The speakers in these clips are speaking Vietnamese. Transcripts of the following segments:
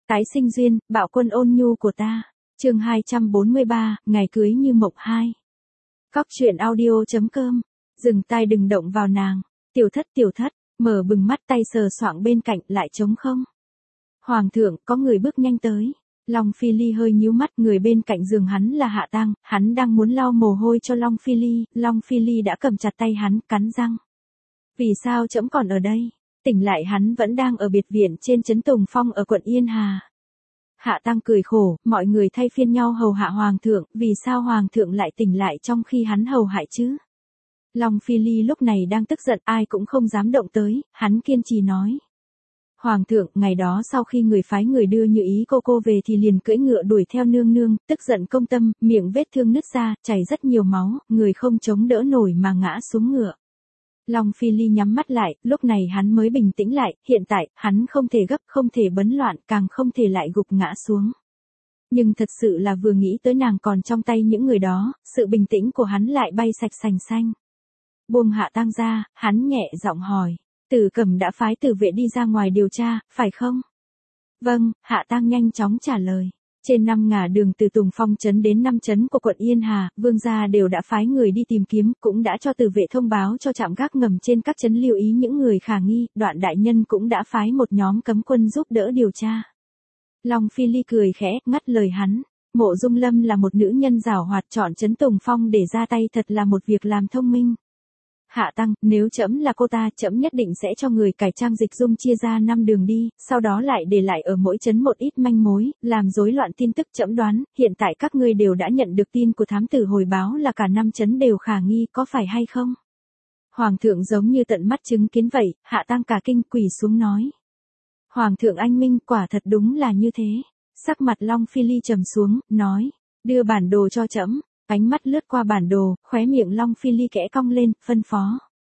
Tái sinh duyên, bạo quân ôn nhu của ta. Chương 243, ngày cưới như mộng 2. Cóc truyện audio.com. Dừng tai đừng động vào nàng. Tiểu thất, mở bừng mắt tay sờ soạng bên cạnh lại trống không. Hoàng thượng, có người bước nhanh tới. Long Phi Ly hơi nhíu mắt, người bên cạnh giường hắn là Hạ Tang, hắn đang muốn lau mồ hôi cho Long Phi Ly đã cầm chặt tay hắn, cắn răng. Vì sao trẫm còn ở đây? Tỉnh lại hắn vẫn đang ở biệt viện trên trấn Tùng Phong ở quận Yên Hà. Hạ Tang cười khổ, mọi người thay phiên nhau hầu hạ hoàng thượng, vì sao hoàng thượng lại tỉnh lại trong khi hắn hầu hại chứ? Long Phi Ly lúc này đang tức giận, ai cũng không dám động tới, hắn kiên trì nói. Hoàng thượng, ngày đó sau khi người phái người đưa Như Ý cô về thì liền cưỡi ngựa đuổi theo nương, tức giận công tâm, miệng vết thương nứt ra, chảy rất nhiều máu, người không chống đỡ nổi mà ngã xuống ngựa. Long Phi Ly nhắm mắt lại, lúc này hắn mới bình tĩnh lại, hiện tại, hắn không thể gấp, không thể bấn loạn, càng không thể lại gục ngã xuống. Nhưng thật sự là vừa nghĩ tới nàng còn trong tay những người đó, sự bình tĩnh của hắn lại bay sạch sành xanh. Buông Hạ Tang ra, hắn nhẹ giọng hỏi, Tử Cẩm đã phái tử vệ đi ra ngoài điều tra, phải không? Vâng, Hạ Tang nhanh chóng trả lời. Trên 5 ngả đường từ Tùng Phong trấn đến 5 trấn của quận Yên Hà, vương gia đều đã phái người đi tìm kiếm, cũng đã cho tử vệ thông báo cho trạm gác ngầm trên các trấn lưu ý những người khả nghi, Đoạn đại nhân cũng đã phái một nhóm cấm quân giúp đỡ điều tra. Long Phi Ly cười khẽ, ngắt lời hắn. Mộ Dung Lâm là một nữ nhân giảo hoạt, chọn trấn Tùng Phong để ra tay thật là một việc làm thông minh. Hạ Tang, nếu trẫm là cô ta, trẫm nhất định sẽ cho người cải trang dịch dung chia ra 5 đường đi, sau đó lại để lại ở mỗi trấn một ít manh mối, làm rối loạn tin tức. Trẫm đoán, hiện tại các ngươi đều đã nhận được tin của thám tử hồi báo là cả 5 trấn đều khả nghi, có phải hay không? Hoàng thượng giống như tận mắt chứng kiến vậy, Hạ Tang cả kinh quỳ xuống nói. Hoàng thượng anh minh, quả thật đúng là như thế. Sắc mặt Long Phi Ly trầm xuống, nói, đưa bản đồ cho trẫm. Ánh mắt lướt qua bản đồ, khóe miệng Long Phi Ly kẽ cong lên, phân phó.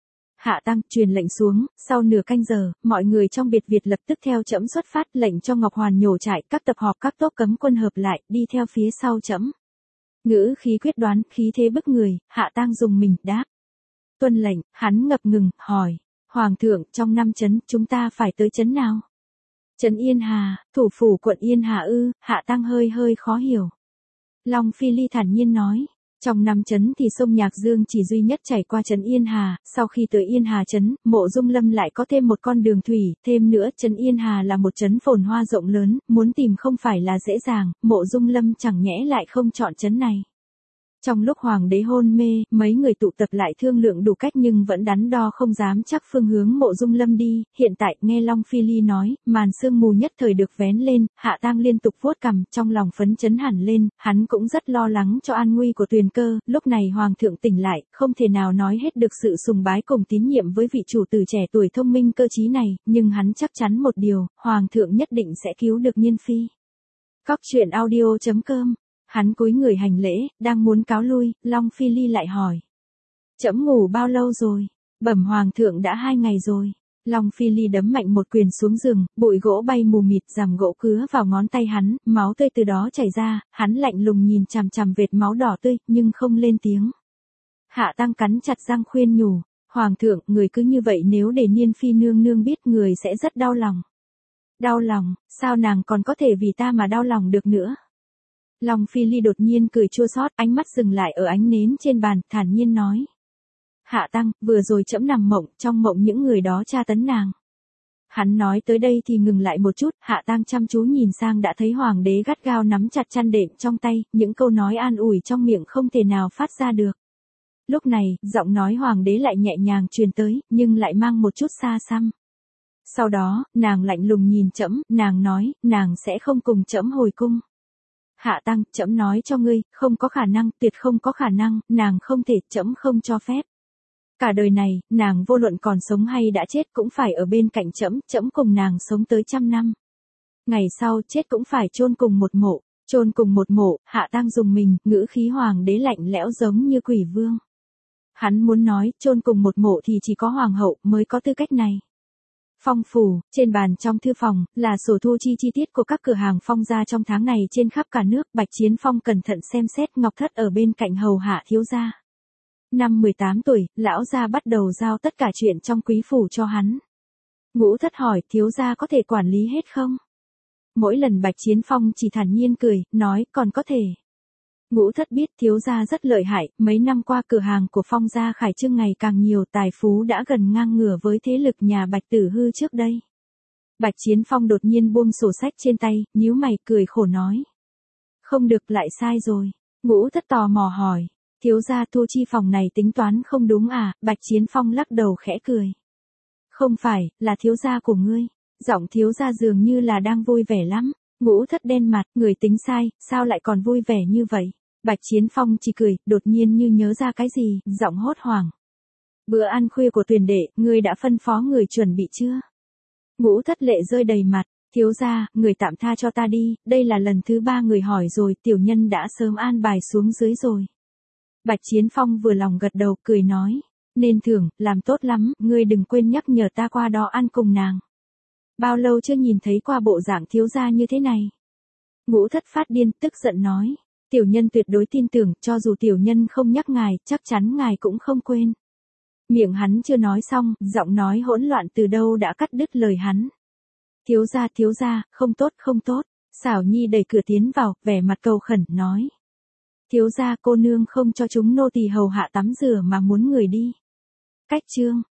Hạ Tang truyền lệnh xuống, sau nửa canh giờ, mọi người trong biệt viện lập tức theo trẫm xuất phát, lệnh cho Ngọc Hoàn nhổ trại, các tập họp các tốp cấm quân hợp lại, đi theo phía sau trẫm. Ngữ khí quyết đoán, khí thế bức người, Hạ Tang dùng mình, đáp. Tuân lệnh, hắn ngập ngừng, hỏi. Hoàng thượng, trong 5 trấn, chúng ta phải tới trấn nào? Trấn Yên Hà, thủ phủ quận Yên Hà ư? Hạ Tang hơi khó hiểu. Long Phi Ly thản nhiên nói, trong 5 trấn thì sông Nhạc Dương chỉ duy nhất chảy qua trấn Yên Hà, sau khi tới Yên Hà trấn, Mộ Dung Lâm lại có thêm một con đường thủy, thêm nữa trấn Yên Hà là một trấn phồn hoa rộng lớn, muốn tìm không phải là dễ dàng, Mộ Dung Lâm chẳng nhẽ lại không chọn trấn này. Trong lúc hoàng đế hôn mê, mấy người tụ tập lại thương lượng đủ cách nhưng vẫn đắn đo không dám chắc phương hướng Mộ Dung Lâm đi, hiện tại nghe Long Phi Ly nói, màn sương mù nhất thời được vén lên, Hạ Tang liên tục vuốt cằm, trong lòng phấn chấn hẳn lên, hắn cũng rất lo lắng cho an nguy của Tuyền Cơ, lúc này hoàng thượng tỉnh lại, không thể nào nói hết được sự sùng bái cùng tín nhiệm với vị chủ tử trẻ tuổi thông minh cơ trí này, nhưng hắn chắc chắn một điều, hoàng thượng nhất định sẽ cứu được Nhiên Phi. Cóc truyện audio.com. Hắn cúi người hành lễ, đang muốn cáo lui, Long Phi Ly lại hỏi. Trẫm ngủ bao lâu rồi? Bẩm hoàng thượng đã 2 ngày rồi. Long Phi Ly đấm mạnh một quyền xuống giường, bụi gỗ bay mù mịt, rằm gỗ cứa vào ngón tay hắn, máu tươi từ đó chảy ra, hắn lạnh lùng nhìn chằm chằm vệt máu đỏ tươi, nhưng không lên tiếng. Hạ Tang cắn chặt răng khuyên nhủ, hoàng thượng, người cứ như vậy nếu để Nhiên Phi nương biết người sẽ rất đau lòng. Đau lòng, sao nàng còn có thể vì ta mà đau lòng được nữa? Long Phi Ly đột nhiên cười chua xót, ánh mắt dừng lại ở ánh nến trên bàn, thản nhiên nói. Hạ Tang, vừa rồi trẫm nằm mộng, trong mộng những người đó tra tấn nàng. Hắn nói tới đây thì ngừng lại một chút, Hạ Tang chăm chú nhìn sang đã thấy hoàng đế gắt gao nắm chặt chăn đệm trong tay, những câu nói an ủi trong miệng không thể nào phát ra được. Lúc này, giọng nói hoàng đế lại nhẹ nhàng truyền tới, nhưng lại mang một chút xa xăm. Sau đó, nàng lạnh lùng nhìn trẫm, nàng nói, nàng sẽ không cùng trẫm hồi cung. Hạ Tang, trẫm nói cho ngươi, không có khả năng, tuyệt không có khả năng, nàng không thể, trẫm không cho phép. Cả đời này, nàng vô luận còn sống hay đã chết cũng phải ở bên cạnh trẫm, trẫm cùng nàng sống tới 100 năm. Ngày sau chết cũng phải chôn cùng một mộ, Hạ Tang dùng mình, ngữ khí hoàng đế lạnh lẽo giống như quỷ vương. Hắn muốn nói, chôn cùng một mộ thì chỉ có hoàng hậu mới có tư cách này. Phong phủ, trên bàn trong thư phòng, là sổ thu chi tiết của các cửa hàng Phong gia trong tháng này trên khắp cả nước, Bạch Chiến Phong cẩn thận xem xét, Ngọc Thất ở bên cạnh hầu hạ thiếu gia. Năm 18 tuổi, lão gia bắt đầu giao tất cả chuyện trong quý phủ cho hắn. Ngũ Thất hỏi, thiếu gia có thể quản lý hết không? Mỗi lần Bạch Chiến Phong chỉ thản nhiên cười, nói còn có thể. Ngũ Thất biết thiếu gia rất lợi hại, mấy năm qua cửa hàng của Phong gia khải trương ngày càng nhiều, tài phú đã gần ngang ngửa với thế lực nhà Bạch Tử Hư trước đây. Bạch Chiến Phong đột nhiên buông sổ sách trên tay, nhíu mày cười khổ nói. Không được, lại sai rồi. Ngũ Thất tò mò hỏi, thiếu gia thu chi phòng này tính toán không đúng à? Bạch Chiến Phong lắc đầu khẽ cười. Không phải, là thiếu gia của ngươi. Giọng thiếu gia dường như là đang vui vẻ lắm. Ngũ Thất đen mặt, người tính sai, sao lại còn vui vẻ như vậy? Bạch Chiến Phong chỉ cười, đột nhiên như nhớ ra cái gì, giọng hốt hoảng. Bữa ăn khuya của Tuyền đệ, ngươi đã phân phó người chuẩn bị chưa? Ngũ Thất lệ rơi đầy mặt, thiếu gia, người tạm tha cho ta đi, đây là lần thứ 3 người hỏi rồi, tiểu nhân đã sớm an bài xuống dưới rồi. Bạch Chiến Phong vừa lòng gật đầu, cười nói, nên thưởng, làm tốt lắm, ngươi đừng quên nhắc nhở ta qua đó ăn cùng nàng. Bao lâu chưa nhìn thấy qua bộ dạng thiếu gia như thế này? Ngũ Thất phát điên, tức giận nói, tiểu nhân tuyệt đối tin tưởng, cho dù tiểu nhân không nhắc ngài, chắc chắn ngài cũng không quên. Miệng hắn chưa nói xong, giọng nói hỗn loạn từ đâu đã cắt đứt lời hắn. Thiếu gia, không tốt không tốt. Xảo Nhi đẩy cửa tiến vào, vẻ mặt cầu khẩn, nói. Thiếu gia, cô nương không cho chúng nô tỳ hầu hạ tắm rửa mà muốn người đi. Cách chương.